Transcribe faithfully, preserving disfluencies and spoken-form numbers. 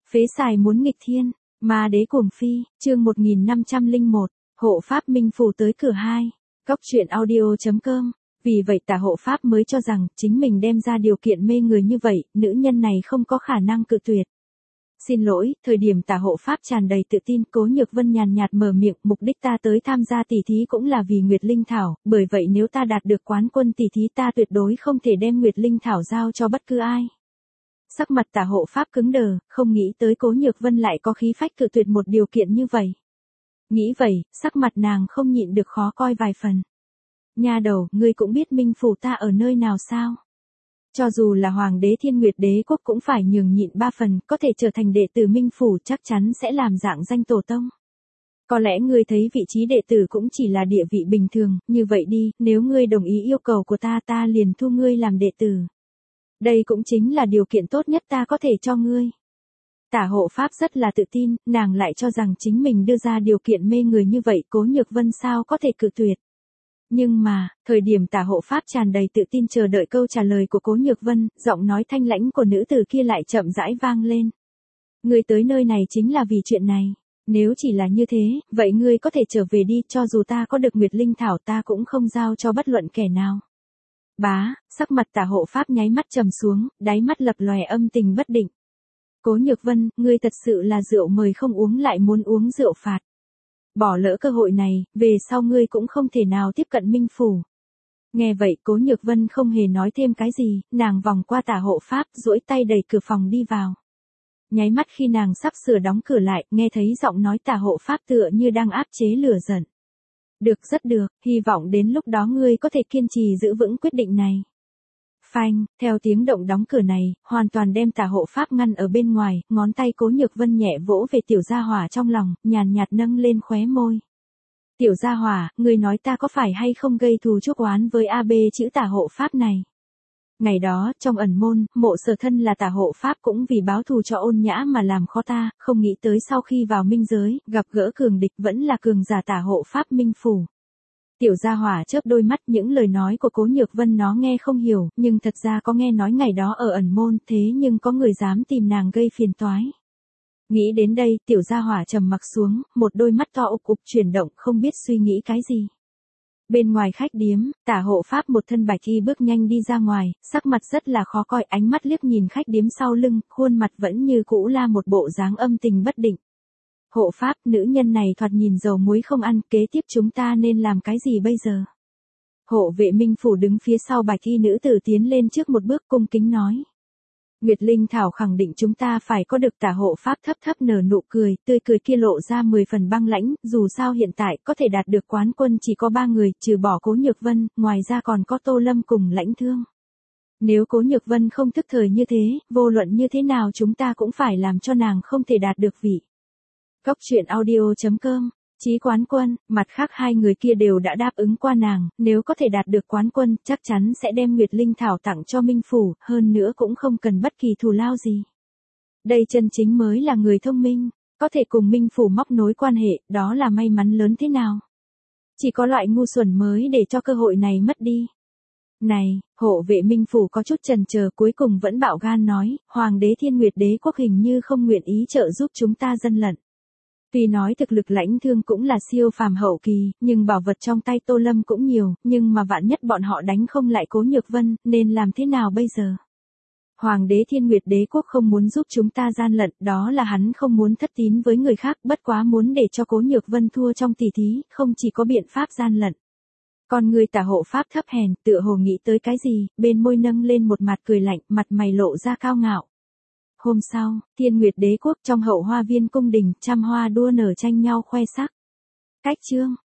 Phế xài muốn nghịch thiên, ma đế cuồng phi, chương một nghìn năm trăm lẻ một, hộ pháp minh phủ tới cửa hai. Góc truyện audio chấm com. Vì vậy tả hộ pháp mới cho rằng chính mình đem ra điều kiện mê người như vậy, nữ nhân này không có khả năng cự tuyệt. Xin lỗi, thời điểm tả hộ pháp tràn đầy tự tin, Cố Nhược Vân nhàn nhạt mở miệng, mục đích ta tới tham gia tỷ thí cũng là vì Nguyệt Linh Thảo, bởi vậy nếu ta đạt được quán quân tỷ thí ta tuyệt đối không thể đem Nguyệt Linh Thảo giao cho bất cứ ai. Sắc mặt tả hộ pháp cứng đờ, không nghĩ tới Cố Nhược Vân lại có khí phách cự tuyệt một điều kiện như vậy. Nghĩ vậy, sắc mặt nàng không nhịn được khó coi vài phần. Nha đầu, ngươi cũng biết minh phủ ta ở nơi nào sao? Cho dù là hoàng đế Thiên Nguyệt Đế quốc cũng phải nhường nhịn ba phần, có thể trở thành đệ tử minh phủ chắc chắn sẽ làm dạng danh tổ tông. Có lẽ ngươi thấy vị trí đệ tử cũng chỉ là địa vị bình thường, như vậy đi, nếu ngươi đồng ý yêu cầu của ta ta liền thu ngươi làm đệ tử. Đây cũng chính là điều kiện tốt nhất ta có thể cho ngươi. Tả hộ pháp rất là tự tin, nàng lại cho rằng chính mình đưa ra điều kiện mê người như vậy Cố Nhược Vân sao có thể cự tuyệt. Nhưng mà, thời điểm tả hộ pháp tràn đầy tự tin chờ đợi câu trả lời của Cố Nhược Vân, giọng nói thanh lãnh của nữ tử kia lại chậm rãi vang lên. Ngươi tới nơi này chính là vì chuyện này. Nếu chỉ là như thế, vậy ngươi có thể trở về đi, cho dù ta có được Nguyệt Linh Thảo ta cũng không giao cho bất luận kẻ nào. Bá, sắc mặt tả hộ pháp nháy mắt trầm xuống, đáy mắt lập lòe âm tình bất định. Cố Nhược Vân, ngươi thật sự là rượu mời không uống lại muốn uống rượu phạt. Bỏ lỡ cơ hội này, về sau ngươi cũng không thể nào tiếp cận minh phủ. Nghe vậy Cố Nhược Vân không hề nói thêm cái gì, nàng vòng qua tả hộ pháp, duỗi tay đẩy cửa phòng đi vào. Nháy mắt khi nàng sắp sửa đóng cửa lại, nghe thấy giọng nói tả hộ pháp tựa như đang áp chế lửa giận. Được, rất được, hy vọng đến lúc đó ngươi có thể kiên trì giữ vững quyết định này. Phanh, theo tiếng động đóng cửa này, hoàn toàn đem tả hộ pháp ngăn ở bên ngoài, ngón tay Cố Nhược Vân nhẹ vỗ về tiểu gia hỏa trong lòng, nhàn nhạt nâng lên khóe môi. Tiểu gia hỏa, ngươi nói ta có phải hay không gây thù chuốc oán với a bê chữ tả hộ pháp này? Ngày đó, trong ẩn môn, Mộ Sở thân là tả hộ pháp cũng vì báo thù cho Ôn Nhã mà làm khó ta, không nghĩ tới sau khi vào minh giới, gặp gỡ cường địch vẫn là cường giả tả hộ pháp minh phủ. Tiểu gia hỏa chớp đôi mắt, những lời nói của Cố Nhược Vân nó nghe không hiểu, nhưng thật ra có nghe nói ngày đó ở ẩn môn, thế nhưng có người dám tìm nàng gây phiền toái. Nghĩ đến đây, tiểu gia hỏa trầm mặc xuống, một đôi mắt to ục ục chuyển động, không biết suy nghĩ cái gì. Bên ngoài khách điếm, tả hộ pháp một thân bạch y bước nhanh đi ra ngoài, sắc mặt rất là khó coi, ánh mắt liếc nhìn khách điếm sau lưng, khuôn mặt vẫn như cũ là một bộ dáng âm tình bất định. Hộ pháp, nữ nhân này thoạt nhìn dầu muối không ăn, kế tiếp chúng ta nên làm cái gì bây giờ? Hộ vệ minh phủ đứng phía sau bạch y nữ tử tiến lên trước một bước cung kính nói. Nguyệt Linh Thảo khẳng định chúng ta phải có được. Tả hộ pháp thấp thấp nở nụ cười, tươi cười kia lộ ra mười phần băng lãnh, dù sao hiện tại có thể đạt được quán quân chỉ có ba người, trừ bỏ Cố Nhược Vân, ngoài ra còn có Tô Lâm cùng Lãnh Thương. Nếu Cố Nhược Vân không thức thời như thế, vô luận như thế nào chúng ta cũng phải làm cho nàng không thể đạt được vị. Góc truyện audio chấm com. Chí quán quân, mặt khác hai người kia đều đã đáp ứng qua nàng, nếu có thể đạt được quán quân, chắc chắn sẽ đem Nguyệt Linh Thảo tặng cho minh phủ, hơn nữa cũng không cần bất kỳ thù lao gì. Đây chân chính mới là người thông minh, có thể cùng minh phủ móc nối quan hệ, đó là may mắn lớn thế nào. Chỉ có loại ngu xuẩn mới để cho cơ hội này mất đi. Này, hộ vệ minh phủ có chút chần chờ cuối cùng vẫn bạo gan nói, Hoàng đế Thiên Nguyệt Đế quốc hình như không nguyện ý trợ giúp chúng ta dân lận. Tuy nói thực lực Lãnh Thương cũng là siêu phàm hậu kỳ, nhưng bảo vật trong tay Tô Lâm cũng nhiều, nhưng mà vạn nhất bọn họ đánh không lại Cố Nhược Vân, nên làm thế nào bây giờ? Hoàng đế Thiên Nguyệt Đế quốc không muốn giúp chúng ta gian lận, đó là hắn không muốn thất tín với người khác, bất quá muốn để cho Cố Nhược Vân thua trong tỷ thí, không chỉ có biện pháp gian lận. Còn người tả hộ pháp thấp hèn, tựa hồ nghĩ tới cái gì, bên môi nâng lên một mặt cười lạnh, mặt mày lộ ra cao ngạo. Hôm sau, Thiên Nguyệt Đế quốc trong hậu hoa viên cung đình, trăm hoa đua nở tranh nhau khoe sắc. Cách chương,